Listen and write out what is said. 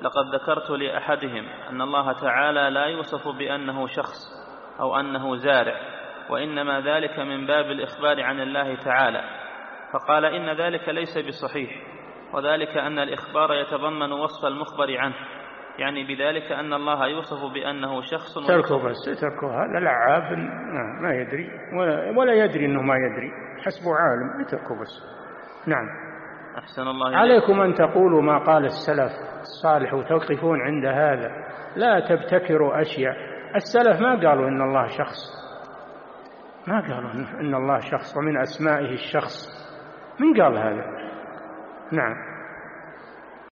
لقد ذكرت لأحدهم أن الله تعالى لا يوصف بأنه شخص أو أنه زارع، وإنما ذلك من باب الإخبار عن الله تعالى، فقال إن ذلك ليس بصحيح، وذلك أن الإخبار يتضمن وصف المخبر عنه، يعني بذلك أن الله يوصف بأنه شخص. تركوا هذا لعاب ما يدري ولا يدري أنه ما يدري، حسبه عالم، اتركوا بس. نعم. أحسن الله عليكم أن تقولوا ما قال السلف الصالح وتوقفون عند هذا، لا تبتكروا أشياء. السلف ما قالوا إن الله شخص، ما قالوا إن الله شخص ومن أسمائه الشخص، من قال هذا؟ نعم.